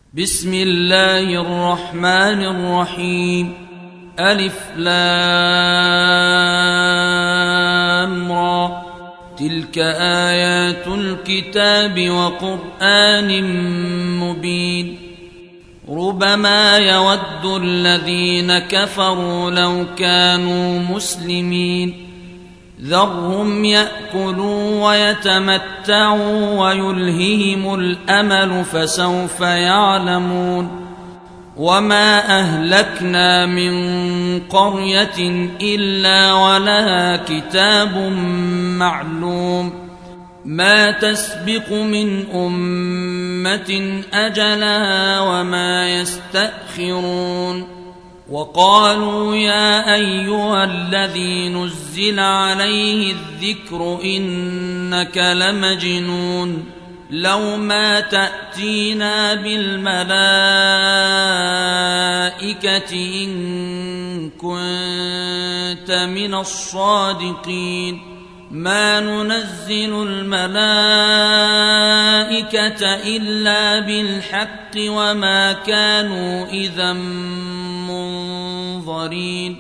بسم الله الرحمن الرحيم. ألف لام را. تلك آيات الكتاب وقرآن مبين. ربما يود الذين كفروا لو كانوا مسلمين. ذرهم يأكلوا ويتمتعوا ويلههم الأمل فسوف يعلمون. وما أهلكنا من قرية إلا ولها كتاب معلوم. ما تسبق من أمة أجلها وما يستأخرون. وقالوا يا أيها الذي نزل عليه الذكر إنك لمجنون. لو ما تأتينا بالملائكة إن كنت من الصادقين. ما ننزل الملائكة إلا بالحق وما كانوا إذا منظرين.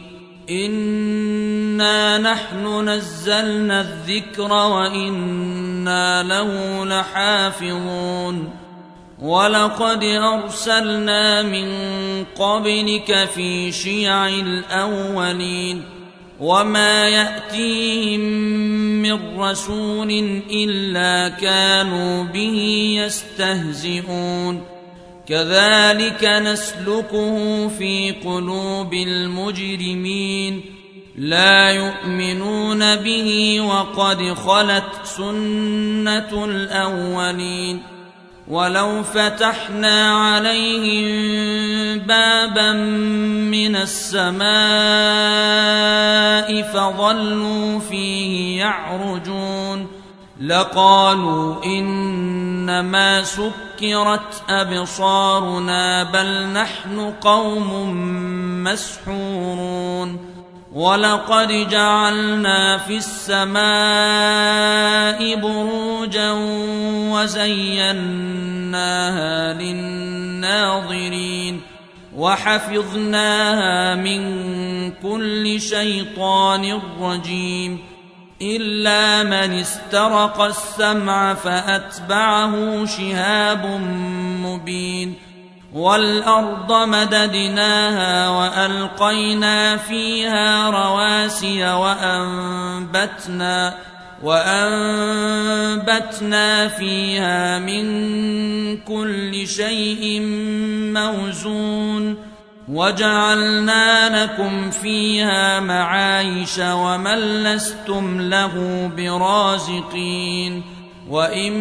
إنا نحن نزلنا الذكر وإنا له لحافظون. ولقد أرسلنا من قبلك في شيع الأولين. وما يأتيهم من رسول إلا كانوا به يستهزئون. كذلك نسلكه في قلوب المجرمين. لا يؤمنون به وقد خلت سنة الأولين. ولو فتحنا عليهم بابا من السماء فظلوا فيه يعرجون لقالوا إنما سكرت أبصارنا بل نحن قوم مسحورون. ولقد جعلنا في السماء بروجا وزيناها للناظرين وحفظناها من كل شيطان رجيم إلا من استرق السمع فأتبعه شهاب مبين. والأرض مددناها وألقينا فيها رواسي وأنبتنا فيها من كل شيء موزون. وجعلنا لكم فيها معايش ومن لستم له برازقين. وإن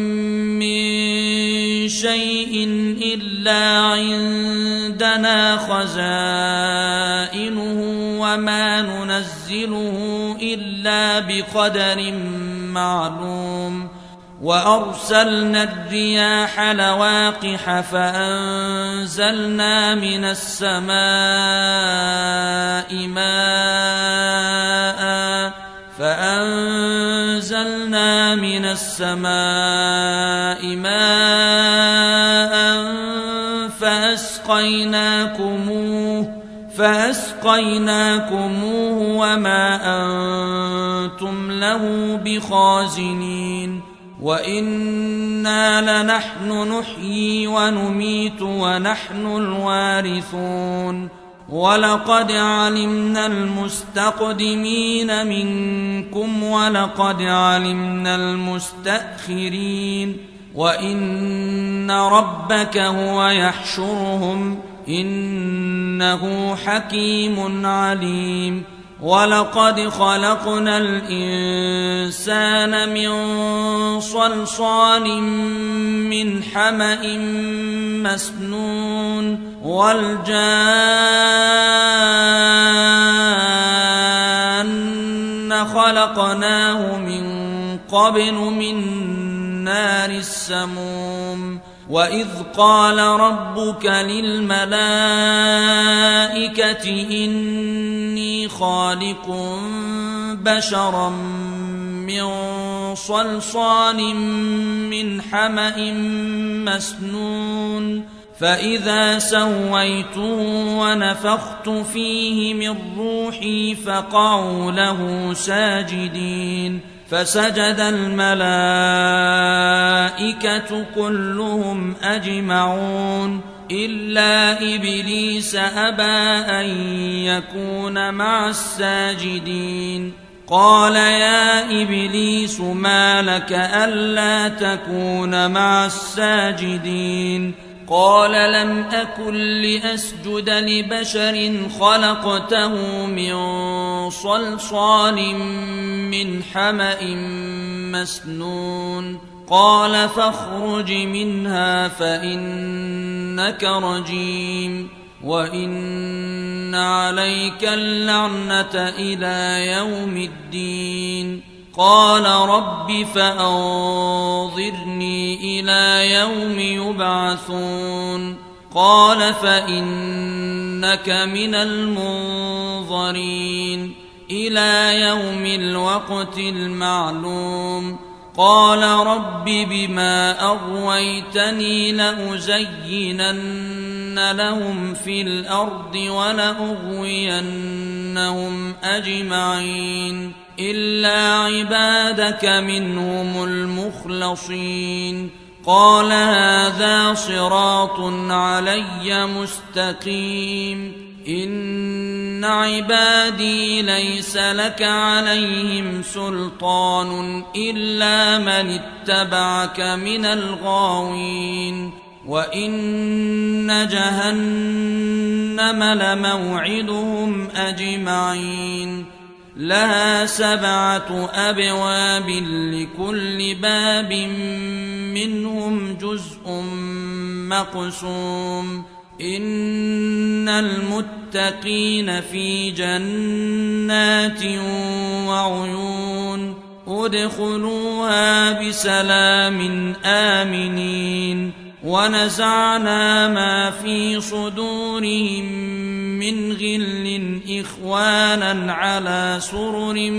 من شيء إلا عندنا خزائنه وما ننزله إلا بقدر معلوم. وأرسلنا الرياح لواقح فأنزلنا من السماء ماء فأسقيناكموه وما أنتم له بخازنين. وإنا لنحن نحيي ونميت ونحن الوارثون. ولقد علمنا المستقدمين منكم ولقد علمنا المستأخرين. وإن ربك هو يحشرهم إنه حكيم عليم. ولقد خلقنا الإنسان من صلصال من حمأ مسنون. والجان خلقناه من قبل من نار السموم. وإذ قال ربك للملائكة إني خالق بشرا من صلصال من حمأ مسنون فإذا سويته ونفخت فيه من روحي فقعوا له ساجدين فسجد الملائكة كلهم أجمعون إلا إبليس أبى أن يكون مع الساجدين قال يا إبليس ما لك ألا تكون مع الساجدين قال لم أكن لأسجد لبشر خلقته من صلصال من حمأ مسنون قال فاخرج منها فإنك رجيم وإن عليك اللعنة إلى يوم الدين قال رب فأنظرني إلى يوم يبعثون قال فإنك من المنظرين إلى يوم الوقت المعلوم قال رب بما أغويتني لأزينن لهم في الأرض ولأغوينهم أجمعين إلا عبادك منهم المخلصين قال هذا صراط علي مستقيم إن عبادي ليس لك عليهم سلطان إلا من اتبعك من الغاوين وإن جهنم لموعدهم أجمعين لها 7 أبواب لكل باب منهم جزء مقسوم إن المتقين في جنات وعيون ادخلوها بسلام آمنين ونزعنا ما في صدورهم من غل إخوانا على سرر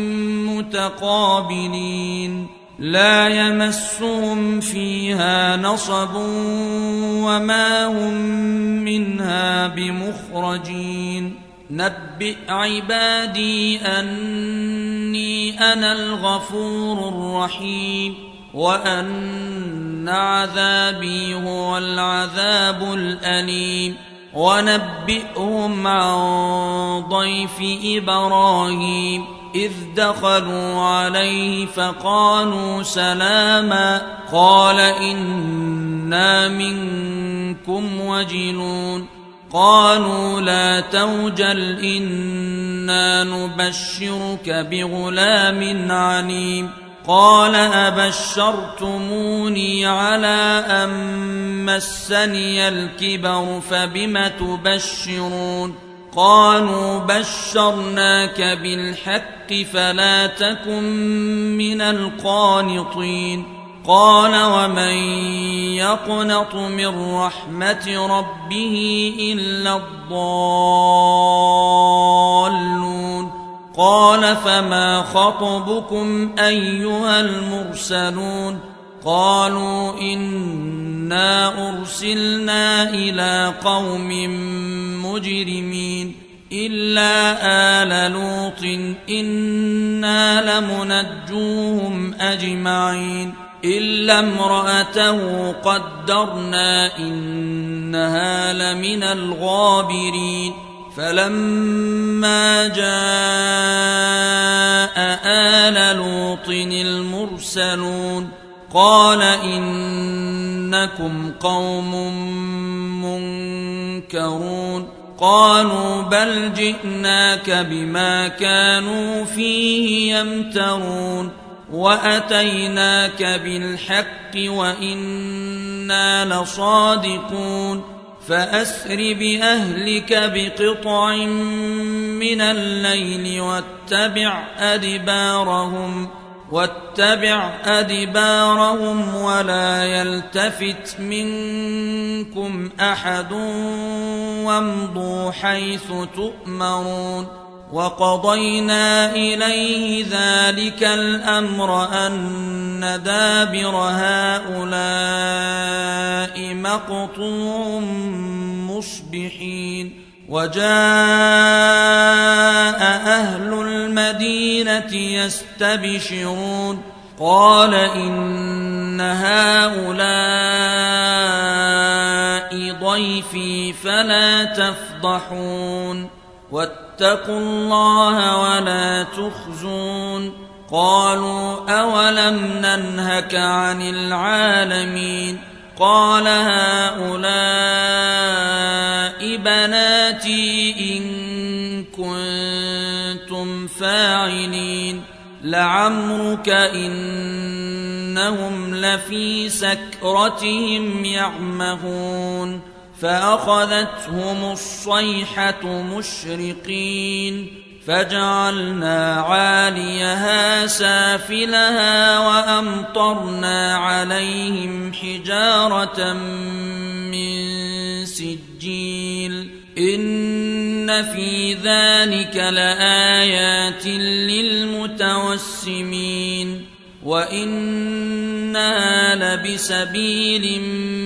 متقابلين لا يمسهم فيها نصب وما هم منها بمخرجين نبئ عبادي أني أنا الغفور الرحيم وأن عذابي هو العذاب الأليم ونبئهم عن ضيف إبراهيم إذ دخلوا عليه فقالوا سلاما قال إنا منكم وجلون قالوا لا توجل إنا نبشرك بغلام عليم قال أبشرتموني على أن مسني الكبر فبم تبشرون قالوا بشرناك بالحق فلا تكن من القانطين قال ومن يقنط من رحمة ربه إلا الضالون قال فما خطبكم أيها المرسلون قالوا إنا أرسلنا إلى قوم مجرمين إلا آل لوط إنا لمنجوهم أجمعين إلا امرأته قدرنا إنها لمن الغابرين فلما جاء آل لوط المرسلون قال إنكم قوم منكرون قالوا بل جئناك بما كانوا فيه يمترون وأتيناك بالحق وإنا لصادقون فأسر بأهلك بقطع من الليل واتبع أدبارهم ولا يلتفت منكم أحد وامضوا حيث تؤمرون وقضينا إليه ذلك الأمر أن دابر هؤلاء مقطوع مصبحين وجاء أهل المدينة يستبشرون قال إن هؤلاء ضيفي فلا تفضحون واتقوا الله ولا تخزون قالوا أولم ننهك عن العالمين قال هؤلاء بناتي إن كنتم فاعلين لعمرك إنهم لفي سكرتهم يعمهون فأخذتهم الصيحة مشرقين فجعلنا عاليها سافلها وأمطرنا عليهم حجارة من سجيل إن في ذلك لآيات للمتوسمين وإنها لبسبيل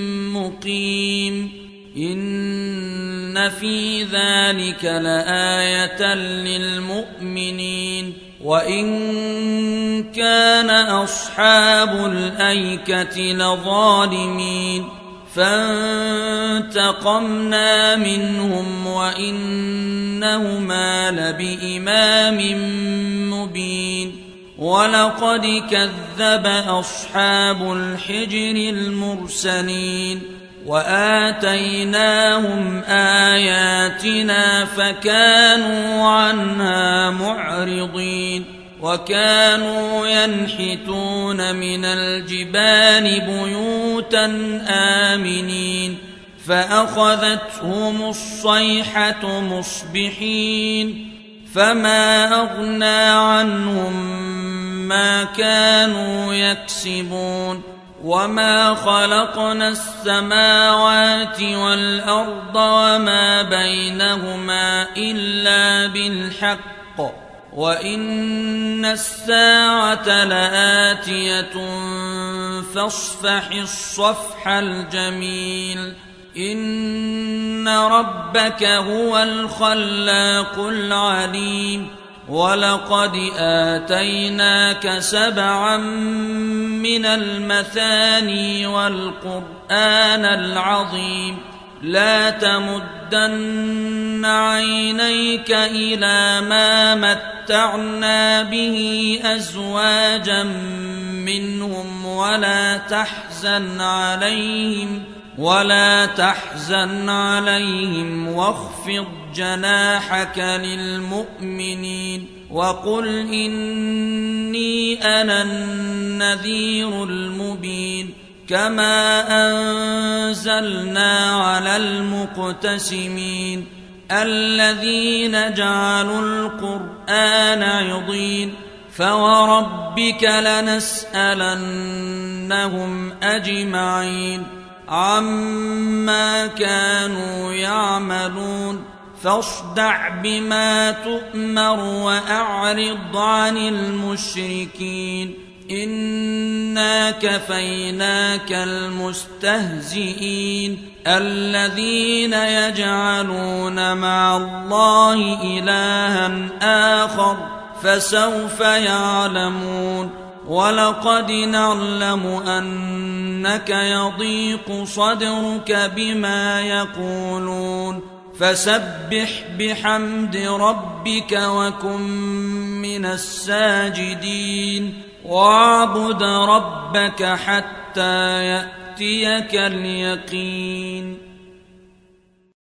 مقيم إن في ذلك لآية للمؤمنين وإن كان أصحاب الأيكة لظالمين فانتقمنا منهم وإنهما لبإمام مبين ولقد كذب أصحاب الحجر المرسلين وآتيناهم آياتنا فكانوا عنها معرضين وكانوا ينحتون من الجبال بيوتا آمنين فأخذتهم الصيحة مصبحين فما أغنى عنهم ما كانوا يكسبون وما خلقنا السماوات والأرض وما بينهما إلا بالحق وإن الساعة لآتية فاصفح الصفح الجميل إن ربك هو الخلاق العليم ولقد آتيناك 7 من المثاني والقرآن العظيم لا تمدن عينيك إلى ما متعنا به أزواجا منهم ولا تحزن عليهم واخفض جناحك للمؤمنين وقل إني أنا النذير المبين كما أنزلنا على المقتسمين الذين جعلوا القرآن عضين فوربك لنسألنهم أجمعين عما كانوا يعملون فاصدع بما تؤمر وأعرض عن المشركين إنا كفيناك المستهزئين الذين يجعلون مع الله إلها آخر فسوف يعلمون ولقد نعلم أنك يضيق صدرك بما يقولون فسبح بحمد ربك وكن من الساجدين واعبد ربك حتى يأتيك اليقين.